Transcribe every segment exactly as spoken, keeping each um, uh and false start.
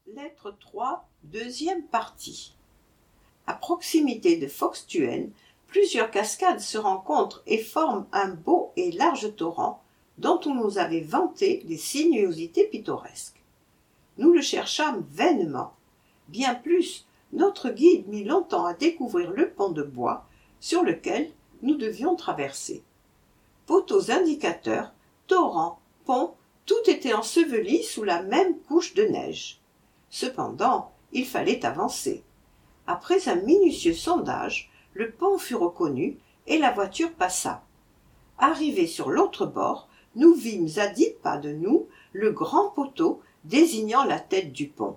Lettre trois, deuxième partie. À proximité de Foxtuen, plusieurs cascades se rencontrent et forment un beau et large torrent dont on nous avait vanté les sinuosités pittoresques. Nous le cherchâmes vainement. Bien plus, notre guide mit longtemps à découvrir le pont de bois sur lequel nous devions traverser. Poteaux indicateurs, torrents, ponts, tout était enseveli sous la même couche de neige. Cependant, il fallait avancer. Après un minutieux sondage, le pont fut reconnu et la voiture passa. Arrivés sur l'autre bord, nous vîmes à dix pas de nous le grand poteau désignant la tête du pont.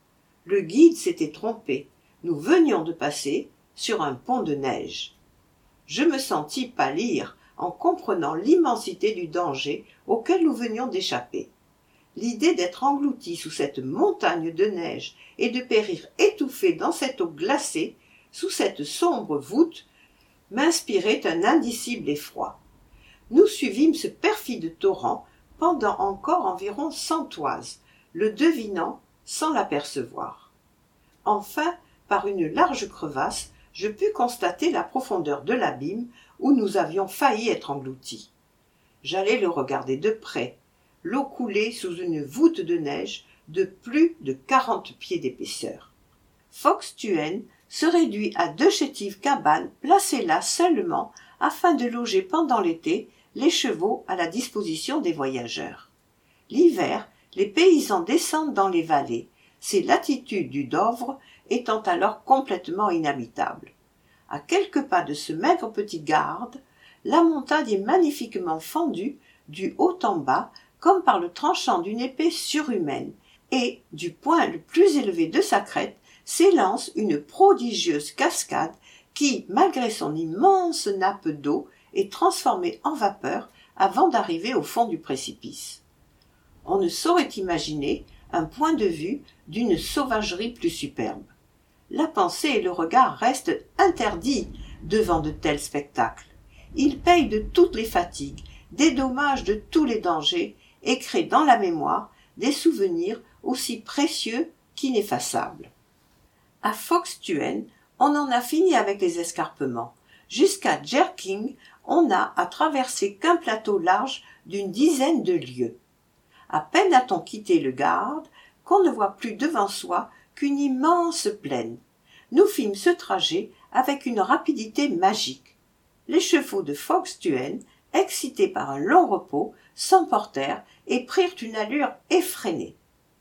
Le guide s'était trompé. Nous venions de passer sur un pont de neige. Je me sentis pâlir en comprenant l'immensité du danger auquel nous venions d'échapper. L'idée d'être englouti sous cette montagne de neige et de périr étouffé dans cette eau glacée, sous cette sombre voûte, m'inspirait un indicible effroi. Nous suivîmes ce perfide torrent pendant encore environ cent toises, le devinant sans l'apercevoir. Enfin, par une large crevasse, je pus constater la profondeur de l'abîme où nous avions failli être engloutis. J'allais le regarder de près. L'eau coulait sous une voûte de neige de plus de quarante pieds d'épaisseur. Foxtuen se réduit à deux chétives cabanes placées là seulement afin de loger pendant l'été les chevaux à la disposition des voyageurs. L'hiver, les paysans descendent dans les vallées, ces latitudes du Dovre étant alors complètement inhabitables. À quelques pas de ce maigre petit garde, la montagne est magnifiquement fendue du haut en bas comme par le tranchant d'une épée surhumaine, et, du point le plus élevé de sa crête, s'élance une prodigieuse cascade qui, malgré son immense nappe d'eau, est transformée en vapeur avant d'arriver au fond du précipice. On ne saurait imaginer un point de vue d'une sauvagerie plus superbe. La pensée et le regard restent interdits devant de tels spectacles. Ils payent de toutes les fatigues, dédommagent de tous les dangers, et crée dans la mémoire des souvenirs aussi précieux qu'ineffaçables. À Foxtuen, on en a fini avec les escarpements. Jusqu'à Jerking, on n'a à traverser qu'un plateau large d'une dizaine de lieues. À peine a-t-on quitté le garde qu'on ne voit plus devant soi qu'une immense plaine. Nous fîmes ce trajet avec une rapidité magique. Les chevaux de Foxtuen, excités par un long repos, s'emportèrent et prirent une allure effrénée.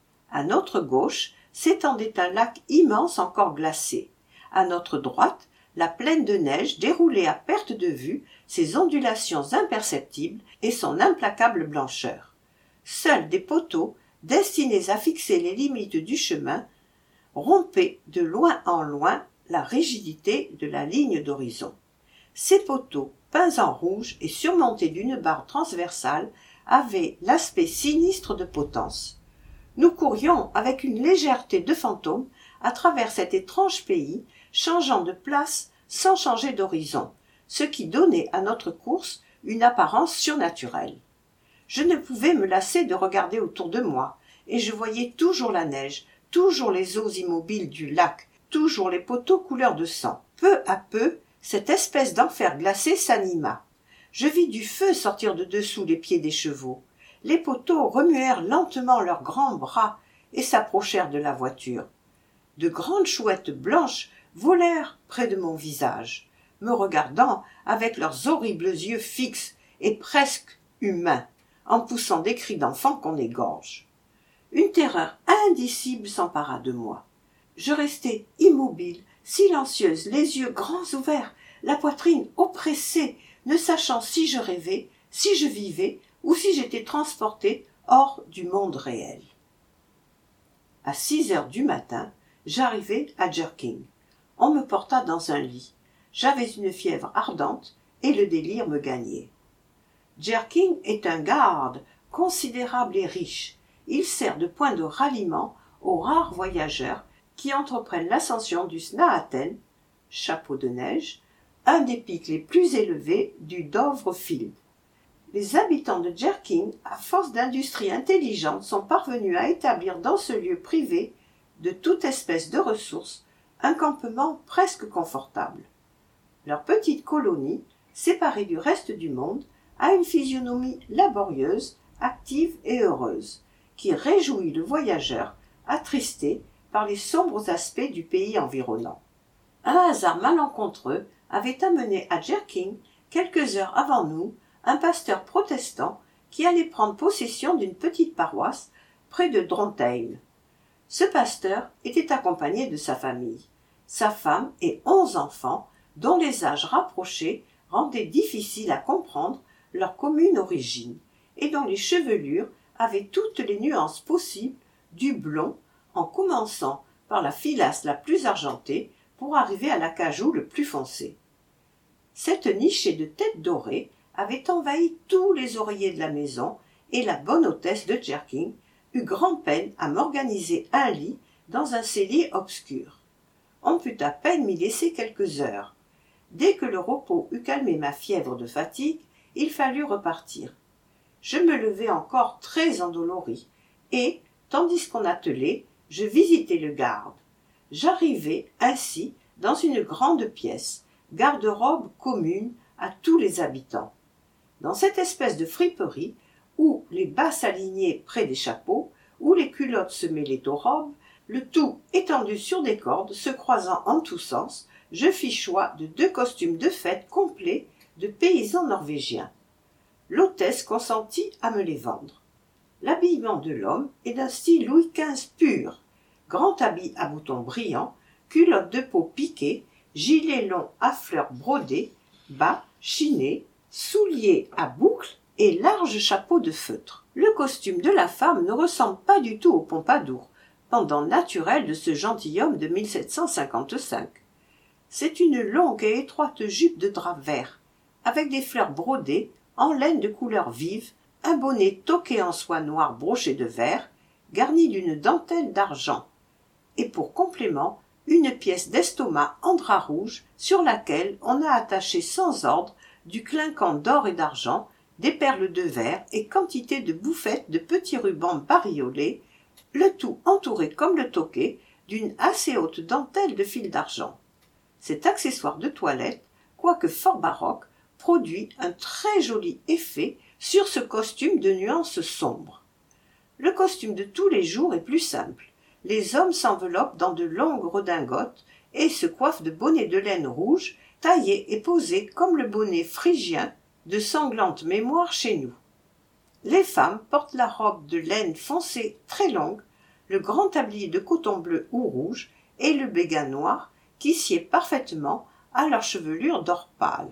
À notre gauche s'étendait un lac immense encore glacé. À notre droite, la plaine de neige déroulait à perte de vue ses ondulations imperceptibles et son implacable blancheur. Seuls des poteaux, destinés à fixer les limites du chemin, rompaient de loin en loin la rigidité de la ligne d'horizon. Ces poteaux, peints en rouge et surmontés d'une barre transversale, avaient l'aspect sinistre de potence. Nous courions avec une légèreté de fantôme à travers cet étrange pays, changeant de place sans changer d'horizon, ce qui donnait à notre course une apparence surnaturelle. Je ne pouvais me lasser de regarder autour de moi, et je voyais toujours la neige, toujours les eaux immobiles du lac, toujours les poteaux couleur de sang. Peu à peu, cette espèce d'enfer glacé s'anima. Je vis du feu sortir de dessous les pieds des chevaux. Les poteaux remuèrent lentement leurs grands bras et s'approchèrent de la voiture. De grandes chouettes blanches volèrent près de mon visage, me regardant avec leurs horribles yeux fixes et presque humains, en poussant des cris d'enfants qu'on égorge. Une terreur indicible s'empara de moi. Je restai immobile, silencieuse, les yeux grands ouverts, la poitrine oppressée, ne sachant si je rêvais, si je vivais, ou si j'étais transportée hors du monde réel. À six heures du matin, j'arrivai à Jerking. On me porta dans un lit. J'avais une fièvre ardente et le délire me gagnait. Jerking est un garde considérable et riche. Il sert de point de ralliement aux rares voyageurs qui entreprennent l'ascension du Snæfell, chapeau de neige, un des pics les plus élevés du Dovrefield. Les habitants de Jerking, à force d'industrie intelligente, sont parvenus à établir dans ce lieu privé de toute espèce de ressources, un campement presque confortable. Leur petite colonie, séparée du reste du monde, a une physionomie laborieuse, active et heureuse, qui réjouit le voyageur attristé par les sombres aspects du pays environnant. Un hasard malencontreux avait amené à Jerking, quelques heures avant nous, un pasteur protestant qui allait prendre possession d'une petite paroisse près de Drontheim. Ce pasteur était accompagné de sa famille, sa femme et onze enfants, dont les âges rapprochés rendaient difficile à comprendre leur commune origine, et dont les chevelures avaient toutes les nuances possibles du blond, en commençant par la filasse la plus argentée pour arriver à l'acajou le plus foncé. Cette nichée de têtes dorées avait envahi tous les oreillers de la maison, et la bonne hôtesse de Jerking eut grand-peine à m'organiser un lit dans un cellier obscur. On put à peine m'y laisser quelques heures. Dès que le repos eut calmé ma fièvre de fatigue, il fallut repartir. Je me levai encore très endolori, et, tandis qu'on attelait, je visitai le garde. J'arrivai ainsi dans une grande pièce, garde-robe commune à tous les habitants. Dans cette espèce de friperie, où les bas s'alignaient près des chapeaux, où les culottes se mêlaient aux robes, le tout étendu sur des cordes se croisant en tous sens, je fis choix de deux costumes de fête complets de paysans norvégiens. L'hôtesse consentit à me les vendre. L'habillement de l'homme est d'un style Louis quinze pur, grand habit à boutons brillants, culotte de peau piquée, gilet long à fleurs brodées, bas chinés, souliers à boucles et large chapeau de feutre. Le costume de la femme ne ressemble pas du tout au Pompadour, pendant naturel de ce gentilhomme de mille sept cent cinquante-cinq. C'est une longue et étroite jupe de drap vert, avec des fleurs brodées, en laine de couleur vive, un bonnet toqué en soie noire broché de vert, garni d'une dentelle d'argent, et pour complément, une pièce d'estomac en drap rouge sur laquelle on a attaché sans ordre du clinquant d'or et d'argent, des perles de verre et quantité de bouffettes de petits rubans bariolés, le tout entouré comme le toquet d'une assez haute dentelle de fil d'argent. Cet accessoire de toilette, quoique fort baroque, produit un très joli effet sur ce costume de nuances sombres. Le costume de tous les jours est plus simple. Les hommes s'enveloppent dans de longues redingotes et se coiffent de bonnets de laine rouge, taillés et posés comme le bonnet phrygien de sanglante mémoire chez nous. Les femmes portent la robe de laine foncée très longue, le grand tablier de coton bleu ou rouge et le béguin noir qui sied parfaitement à leur chevelure d'or pâle.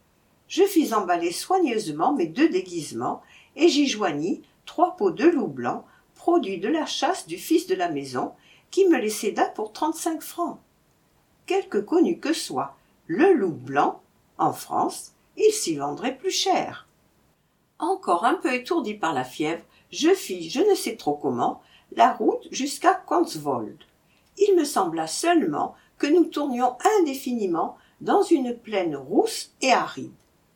Je fis emballer soigneusement mes deux déguisements et j'y joignis trois peaux de loup blanc, produit de la chasse du fils de la maison, qui me les céda pour trente-cinq francs. Quelque connu que soit le loup blanc, en France, il s'y vendrait plus cher. Encore un peu étourdi par la fièvre, je fis, je ne sais trop comment, la route jusqu'à Kongsvold. Il me sembla seulement que nous tournions indéfiniment dans une plaine rousse et aride.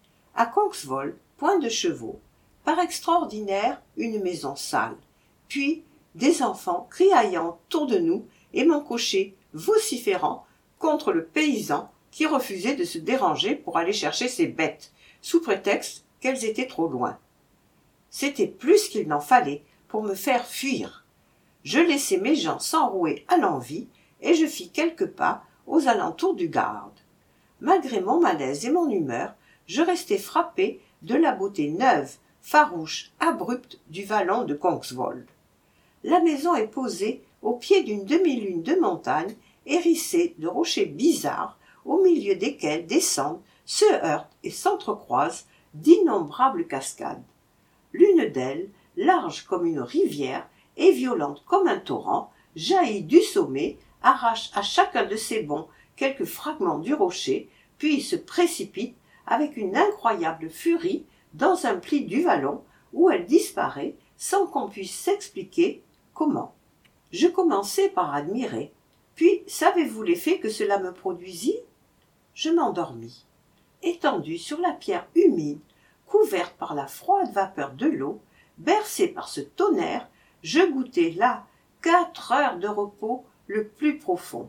À Kongsvold, point de chevaux. Par extraordinaire, une maison sale. Puis, des enfants criaillant autour de nous et mon cocher vociférant contre le paysan qui refusait de se déranger pour aller chercher ses bêtes, sous prétexte qu'elles étaient trop loin. C'était plus qu'il n'en fallait pour me faire fuir. Je laissai mes gens s'enrouer à l'envi et je fis quelques pas aux alentours du garde. Malgré mon malaise et mon humeur, je restai frappé de la beauté neuve, farouche, abrupte du vallon de Kongsvold. La maison est posée au pied d'une demi-lune de montagne hérissée de rochers bizarres au milieu desquels descendent, se heurtent et s'entrecroisent d'innombrables cascades. L'une d'elles, large comme une rivière et violente comme un torrent, jaillit du sommet, arrache à chacun de ses bonds quelques fragments du rocher, puis se précipite avec une incroyable furie dans un pli du vallon où elle disparaît sans qu'on puisse s'expliquer comment. Je commençai par admirer. Puis, savez-vous l'effet que cela me produisit? Je m'endormis. Étendu sur la pierre humide, couverte par la froide vapeur de l'eau, bercé par ce tonnerre, je goûtai là quatre heures de repos le plus profond.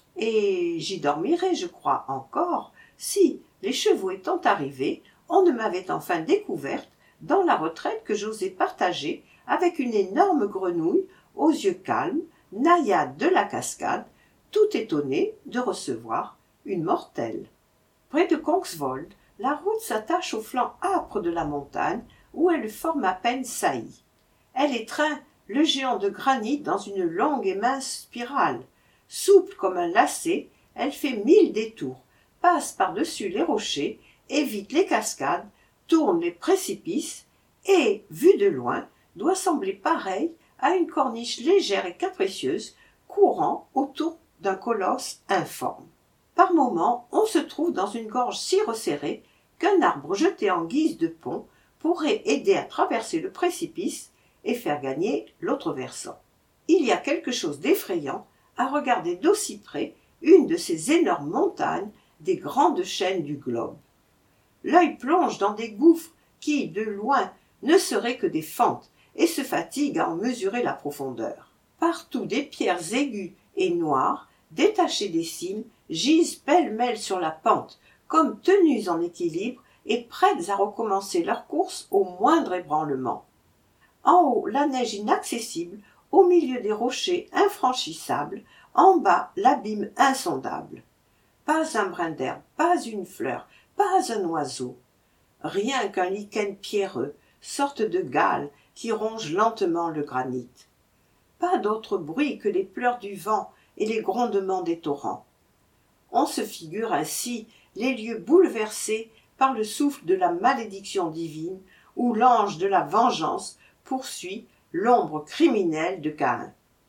Et j'y dormirai, je crois, encore, si, les chevaux étant arrivés, on ne m'avait enfin découverte dans la retraite que j'osais partager avec une énorme grenouille aux yeux calmes, naïade de la cascade, tout étonnée de recevoir une mortelle. Près de Kongsvold, la route s'attache au flanc âpre de la montagne où elle forme à peine saillie. Elle étreint le géant de granit dans une longue et mince spirale. Souple comme un lacet, elle fait mille détours, passe par-dessus les rochers, évite les cascades, tourne les précipices et, vue de loin, doit sembler pareille à une corniche légère et capricieuse courant autour d'un colosse informe. Par moments, on se trouve dans une gorge si resserrée qu'un arbre jeté en guise de pont pourrait aider à traverser le précipice et faire gagner l'autre versant. Il y a quelque chose d'effrayant à regarder d'aussi près une de ces énormes montagnes des grandes chaînes du globe. L'œil plonge dans des gouffres qui, de loin, ne seraient que des fentes et se fatigue à en mesurer la profondeur. Partout des pierres aiguës et noires, détachées des cimes, gisent pêle-mêle sur la pente, comme tenues en équilibre et prêtes à recommencer leur course au moindre ébranlement. En haut, la neige inaccessible, au milieu des rochers infranchissables, en bas, l'abîme insondable. Pas un brin d'herbe, pas une fleur, pas un oiseau. Rien qu'un lichen pierreux, sorte de gale qui ronge lentement le granit. Pas d'autre bruit que les pleurs du vent et les grondements des torrents. On se figure ainsi les lieux bouleversés par le souffle de la malédiction divine où l'ange de la vengeance poursuit l'ombre criminelle de Caïn.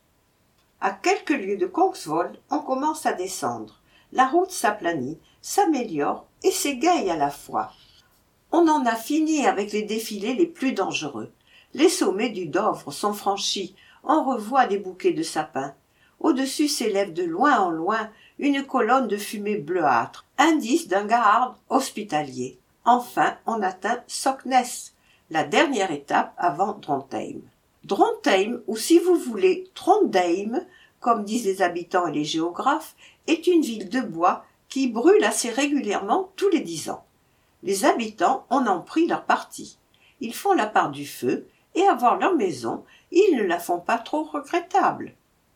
À quelques lieues de Kongsvold, on commence à descendre. La route s'aplanit, s'améliore et s'égaye à la fois. On en a fini avec les défilés les plus dangereux. Les sommets du Dovre sont franchis, on revoit des bouquets de sapins. Au-dessus s'élève de loin en loin une colonne de fumée bleuâtre, indice d'un Gard hospitalier. Enfin, on atteint Socknes, la dernière étape avant Drontheim. Drontheim, ou si vous voulez Trondheim, comme disent les habitants et les géographes, est une ville de bois qui brûle assez régulièrement tous les dix ans. Les habitants en ont pris leur parti. Ils font la part du feu, et à voir leur maison, ils ne la font pas trop regrettable.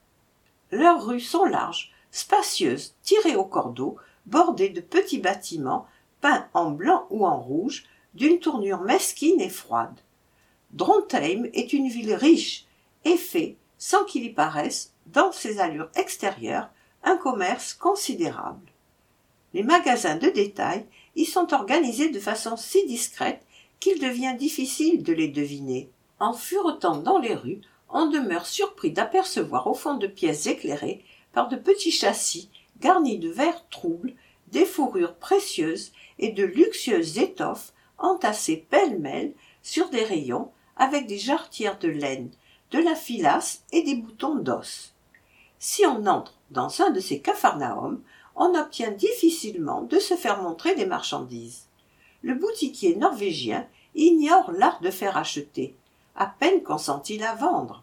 Leurs rues sont larges, spacieuses, tirées au cordeau, bordées de petits bâtiments, peints en blanc ou en rouge, d'une tournure mesquine et froide. Drontheim est une ville riche, et fait, sans qu'il y paraisse, dans ses allures extérieures, un commerce considérable. Les magasins de détail y sont organisés de façon si discrète qu'il devient difficile de les deviner. En furetant dans les rues, on demeure surpris d'apercevoir au fond de pièces éclairées par de petits châssis garnis de verres troubles, des fourrures précieuses et de luxueuses étoffes entassées pêle-mêle sur des rayons avec des jarretières de laine, de la filasse et des boutons d'os. Si on entre dans un de ces capharnaüm, on obtient difficilement de se faire montrer des marchandises. Le boutiquier norvégien ignore l'art de faire acheter, à peine consent-il à vendre.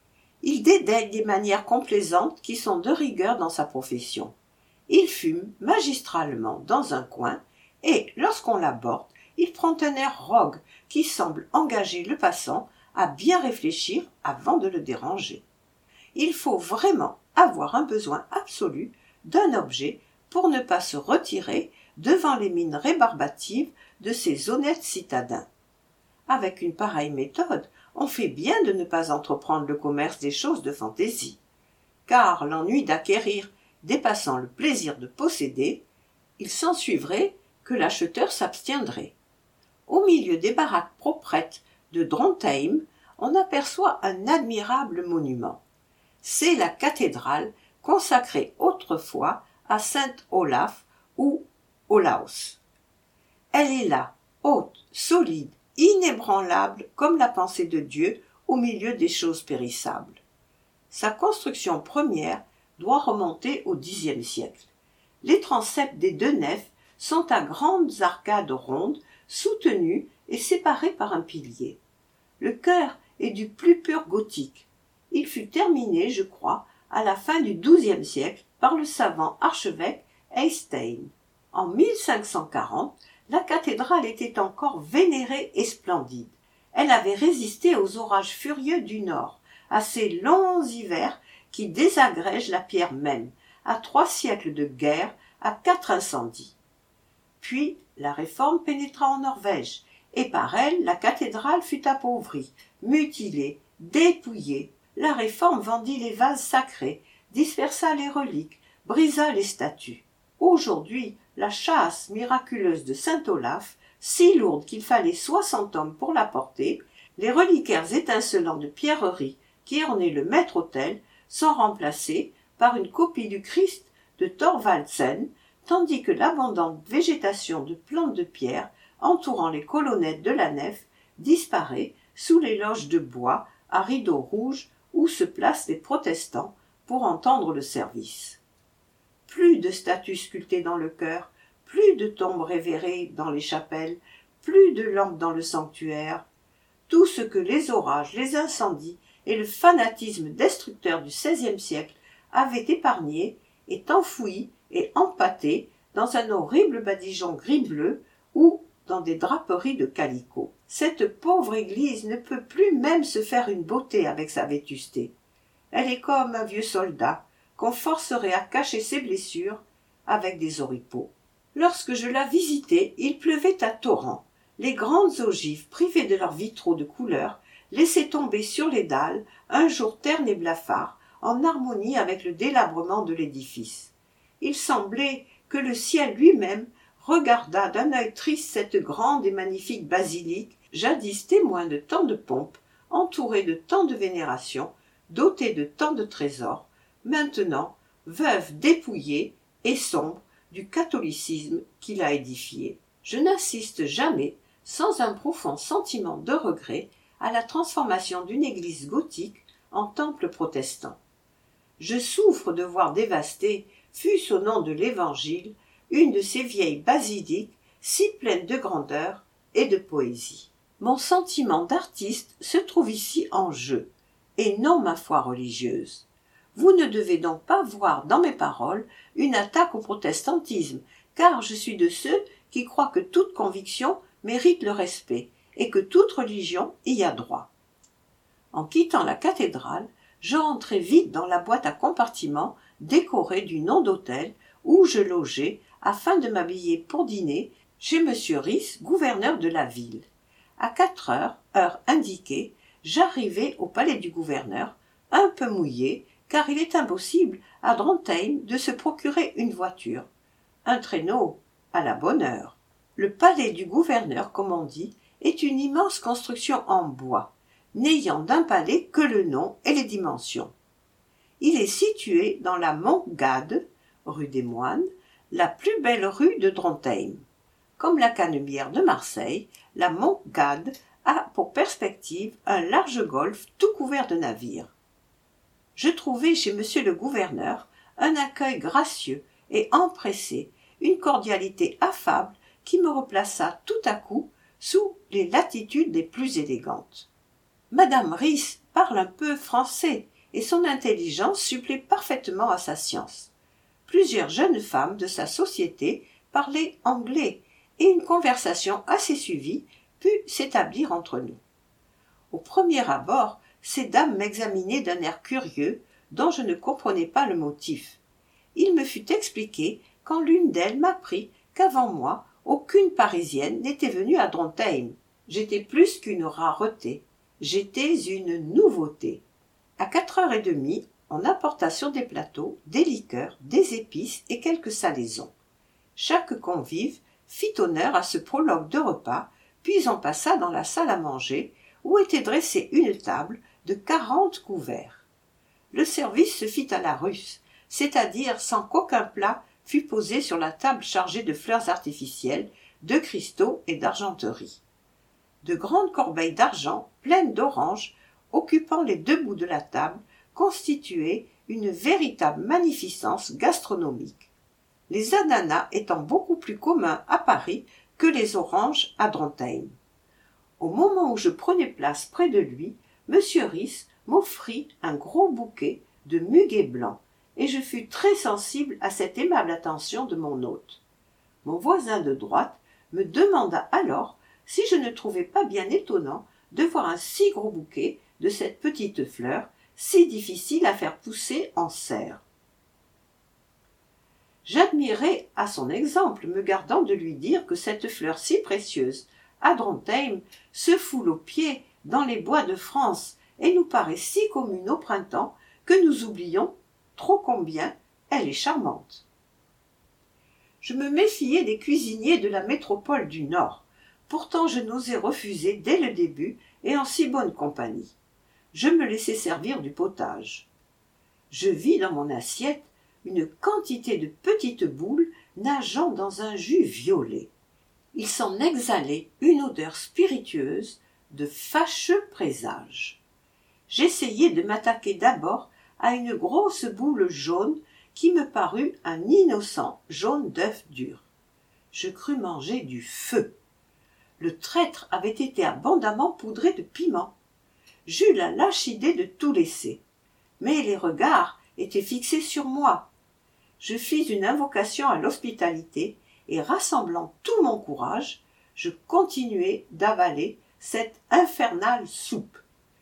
Il dédaigne les manières complaisantes qui sont de rigueur dans sa profession. Il fume magistralement dans un coin et, lorsqu'on l'aborde, il prend un air rogue qui semble engager le passant à bien réfléchir avant de le déranger. Il faut vraiment avoir un besoin absolu d'un objet pour ne pas se retirer devant les mines rébarbatives de ces honnêtes citadins. Avec une pareille méthode, on fait bien de ne pas entreprendre le commerce des choses de fantaisie, car l'ennui d'acquérir dépassant le plaisir de posséder, il s'ensuivrait que l'acheteur s'abstiendrait. Au milieu des baraques proprettes de Drontheim, on aperçoit un admirable monument. C'est la cathédrale consacrée autrefois à saint Olaf ou Olaus. Elle est là, haute, solide, inébranlable comme la pensée de Dieu au milieu des choses périssables. Sa construction première doit remonter au dixième siècle. Les transepts des deux nefs sont à grandes arcades rondes, soutenues et séparées par un pilier. Le chœur est du plus pur gothique. Il fut terminé, je crois, à la fin du douzième siècle par le savant archevêque Eysteinn. En mille cinq cent quarante, la cathédrale était encore vénérée et splendide. Elle avait résisté aux orages furieux du nord, à ces longs hivers qui désagrègent la pierre même, à trois siècles de guerre, à quatre incendies. Puis la Réforme pénétra en Norvège, et par elle la cathédrale fut appauvrie, mutilée, dépouillée. La Réforme vendit les vases sacrés, dispersa les reliques, brisa les statues. Aujourd'hui, la châsse miraculeuse de saint Olaf, si lourde qu'il fallait soixante hommes pour la porter, les reliquaires étincelants de pierreries qui ornaient le maître-autel sont remplacés par une copie du Christ de Thorvaldsen, tandis que l'abondante végétation de plantes de pierre entourant les colonnettes de la nef disparaît sous les loges de bois à rideaux rouges où se placent les protestants pour entendre le service. Plus de statues sculptées dans le chœur, plus de tombes révérées dans les chapelles, plus de lampes dans le sanctuaire. Tout ce que les orages, les incendies et le fanatisme destructeur du seizième siècle avaient épargné est enfoui et empâté dans un horrible badigeon gris-bleu ou dans des draperies de calicot. Cette pauvre église ne peut plus même se faire une beauté avec sa vétusté. Elle est comme un vieux soldat qu'on forcerait à cacher ses blessures avec des oripeaux. Lorsque je la visitai, il pleuvait à torrents. Les grandes ogives, privées de leurs vitraux de couleur, laissaient tomber sur les dalles un jour terne et blafard, en harmonie avec le délabrement de l'édifice. Il semblait que le ciel lui-même regardât d'un œil triste cette grande et magnifique basilique, jadis témoin de tant de pompe, entourée de tant de vénération, dotée de tant de trésors, maintenant veuve dépouillée et sombre du catholicisme qui l'a édifiée. Je n'assiste jamais, sans un profond sentiment de regret, à la transformation d'une église gothique en temple protestant. Je souffre de voir dévaster, fût-ce au nom de l'Évangile, une de ces vieilles basiliques si pleines de grandeur et de poésie. Mon sentiment d'artiste se trouve ici en jeu, et non ma foi religieuse. Vous ne devez donc pas voir dans mes paroles une attaque au protestantisme, car je suis de ceux qui croient que toute conviction mérite le respect, et que toute religion y a droit. En quittant la cathédrale, je rentrai vite dans la boîte à compartiments décorée du nom d'hôtel où je logeais afin de m'habiller pour dîner chez monsieur Rhys, gouverneur de la ville. À quatre heures, heure indiquée, j'arrivai au palais du gouverneur, un peu mouillé, car il est impossible à Drontheim de se procurer une voiture. Un traîneau à la bonne heure. Le palais du gouverneur, comme on dit, est une immense construction en bois, n'ayant d'un palais que le nom et les dimensions. Il est situé dans la Montgade, rue des Moines, la plus belle rue de Drontheim. Comme la Canebière de Marseille, la Montgade a pour perspective un large golfe tout couvert de navires. Je trouvai chez monsieur le gouverneur un accueil gracieux et empressé, une cordialité affable qui me replaça tout à coup sous les latitudes les plus élégantes. Madame Rhys parle un peu français, et son intelligence supplée parfaitement à sa science. Plusieurs jeunes femmes de sa société parlaient anglais, et une conversation assez suivie put s'établir entre nous. Au premier abord, ces dames m'examinaient d'un air curieux, dont je ne comprenais pas le motif. Il me fut expliqué quand l'une d'elles m'apprit qu'avant moi, aucune Parisienne n'était venue à Drontheim. J'étais plus qu'une rareté, j'étais une nouveauté. À quatre heures et demie, on apporta sur des plateaux des liqueurs, des épices et quelques salaisons. Chaque convive fit honneur à ce prologue de repas, puis on passa dans la salle à manger, où était dressée une table de quarante couverts. Le service se fit à la russe, c'est-à-dire sans qu'aucun plat fût posé sur la table chargée de fleurs artificielles, de cristaux et d'argenterie. De grandes corbeilles d'argent, pleines d'oranges, occupant les deux bouts de la table, constituaient une véritable magnificence gastronomique. Les ananas étant beaucoup plus communs à Paris que les oranges à Drontheim. Au moment où je prenais place près de lui, monsieur Rhys m'offrit un gros bouquet de muguet blanc, et je fus très sensible à cette aimable attention de mon hôte. Mon voisin de droite me demanda alors si je ne trouvais pas bien étonnant de voir un si gros bouquet de cette petite fleur, si difficile à faire pousser en serre. J'admirai à son exemple, me gardant de lui dire que cette fleur si précieuse, à Drontheim, se foule aux pieds dans les bois de France et nous paraît si commune au printemps que nous oublions trop combien elle est charmante. Je me méfiais des cuisiniers de la métropole du Nord. Pourtant je n'osais refuser dès le début et en si bonne compagnie. Je me laissai servir du potage. Je vis dans mon assiette une quantité de petites boules nageant dans un jus violet. Il s'en exhalait une odeur spiritueuse de fâcheux présages. J'essayai de m'attaquer d'abord à une grosse boule jaune qui me parut un innocent jaune d'œuf dur. Je crus manger du feu. Le traître avait été abondamment poudré de piment. J'eus la lâche idée de tout laisser. Mais les regards étaient fixés sur moi. Je fis une invocation à l'hospitalité et rassemblant tout mon courage, je continuai d'avaler cette infernale soupe.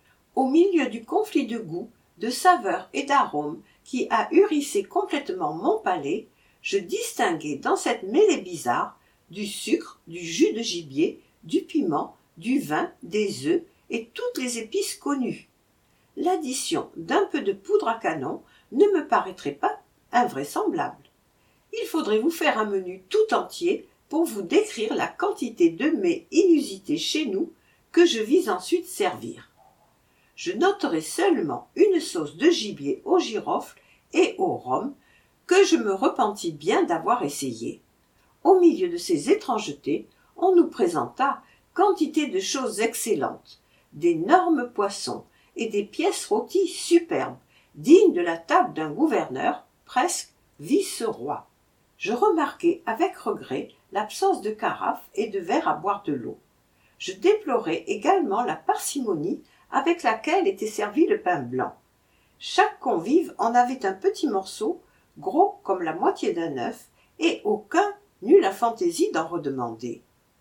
Au milieu du conflit de goût, de saveurs et d'arômes qui ahurissait complètement mon palais, je distinguai dans cette mêlée bizarre du sucre, du jus de gibier, du piment, du vin, des œufs et toutes les épices connues. L'addition d'un peu de poudre à canon ne me paraîtrait pas invraisemblable. Il faudrait vous faire un menu tout entier pour vous décrire la quantité de mets inusités chez nous que je vis ensuite servir. Je noterai seulement une sauce de gibier au girofle et au rhum que je me repentis bien d'avoir essayé. Au milieu de ces étrangetés, on nous présenta quantité de choses excellentes, d'énormes poissons et des pièces rôties superbes, dignes de la table d'un gouverneur, presque vice-roi. Je remarquai avec regret l'absence de carafes et de verres à boire de l'eau. Je déplorai également la parcimonie avec laquelle était servi le pain blanc. Chaque convive en avait un petit morceau, gros comme la moitié d'un œuf, et aucun n'eut la fantaisie d'en redemander.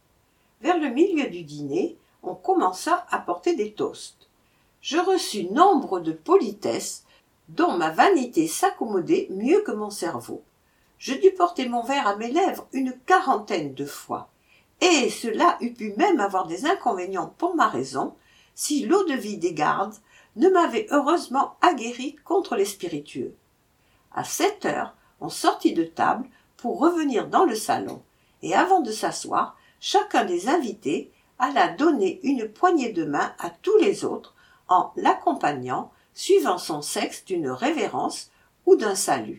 Vers le milieu du dîner, on commença à porter des toasts. Je reçus nombre de politesses dont ma vanité s'accommodait mieux que mon cerveau. Je dus porter mon verre à mes lèvres une quarantaine de fois, et cela eût pu même avoir des inconvénients pour ma raison, si l'eau-de-vie des gardes ne m'avait heureusement aguerri contre les spiritueux. À sept heures, on sortit de table pour revenir dans le salon, et avant de s'asseoir, chacun des invités alla donner une poignée de main à tous les autres en l'accompagnant, suivant son sexe d'une révérence ou d'un salut.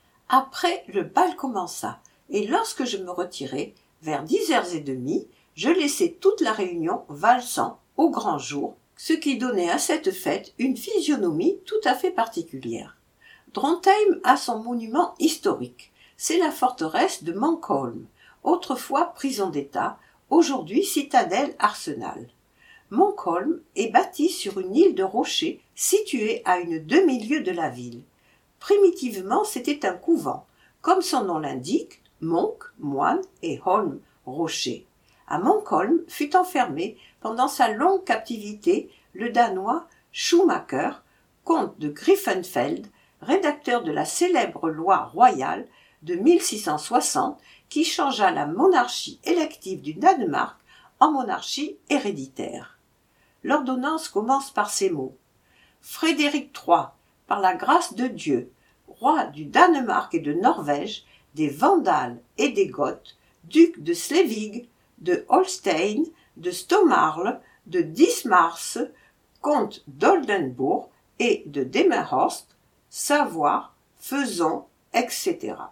Après, le bal commença, et lorsque je me retirai, vers dix heures et demie, je laissai toute la réunion valsant au grand jour, ce qui donnait à cette fête une physionomie tout à fait particulière. Drontheim a son monument historique, c'est la forteresse de Monkholm, autrefois prison d'État, aujourd'hui citadelle arsenal. Monkholm est bâti sur une île de rochers située à une demi-lieue de la ville. Primitivement, c'était un couvent, comme son nom l'indique, Monk, moine, et Holm, rocher. À Monkholm fut enfermé pendant sa longue captivité le Danois Schumacher, comte de Griffenfeld, rédacteur de la célèbre loi royale de mille six cent soixante qui changea la monarchie élective du Danemark en monarchie héréditaire. L'ordonnance commence par ces mots. Frédéric trois, par la grâce de Dieu, roi du Danemark et de Norvège, des Vandales et des Goths, duc de Slesvig, de Holstein, de Stomarle, de Dismars, comte d'Oldenbourg et de Demerhorst, Savoie, Faisan, et cetera.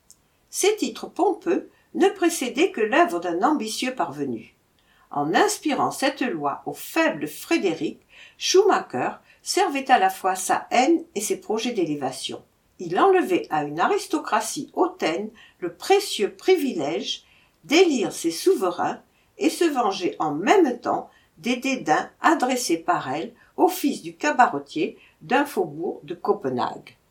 Ces titres pompeux ne précédaient que l'œuvre d'un ambitieux parvenu. En inspirant cette loi au faible Frédéric, Schumacher servait à la fois sa haine et ses projets d'élévation. Il enlevait à une aristocratie hautaine le précieux privilège d'élire ses souverains et se venger en même temps des dédains adressés par elle au fils du cabaretier d'un faubourg de Copenhague.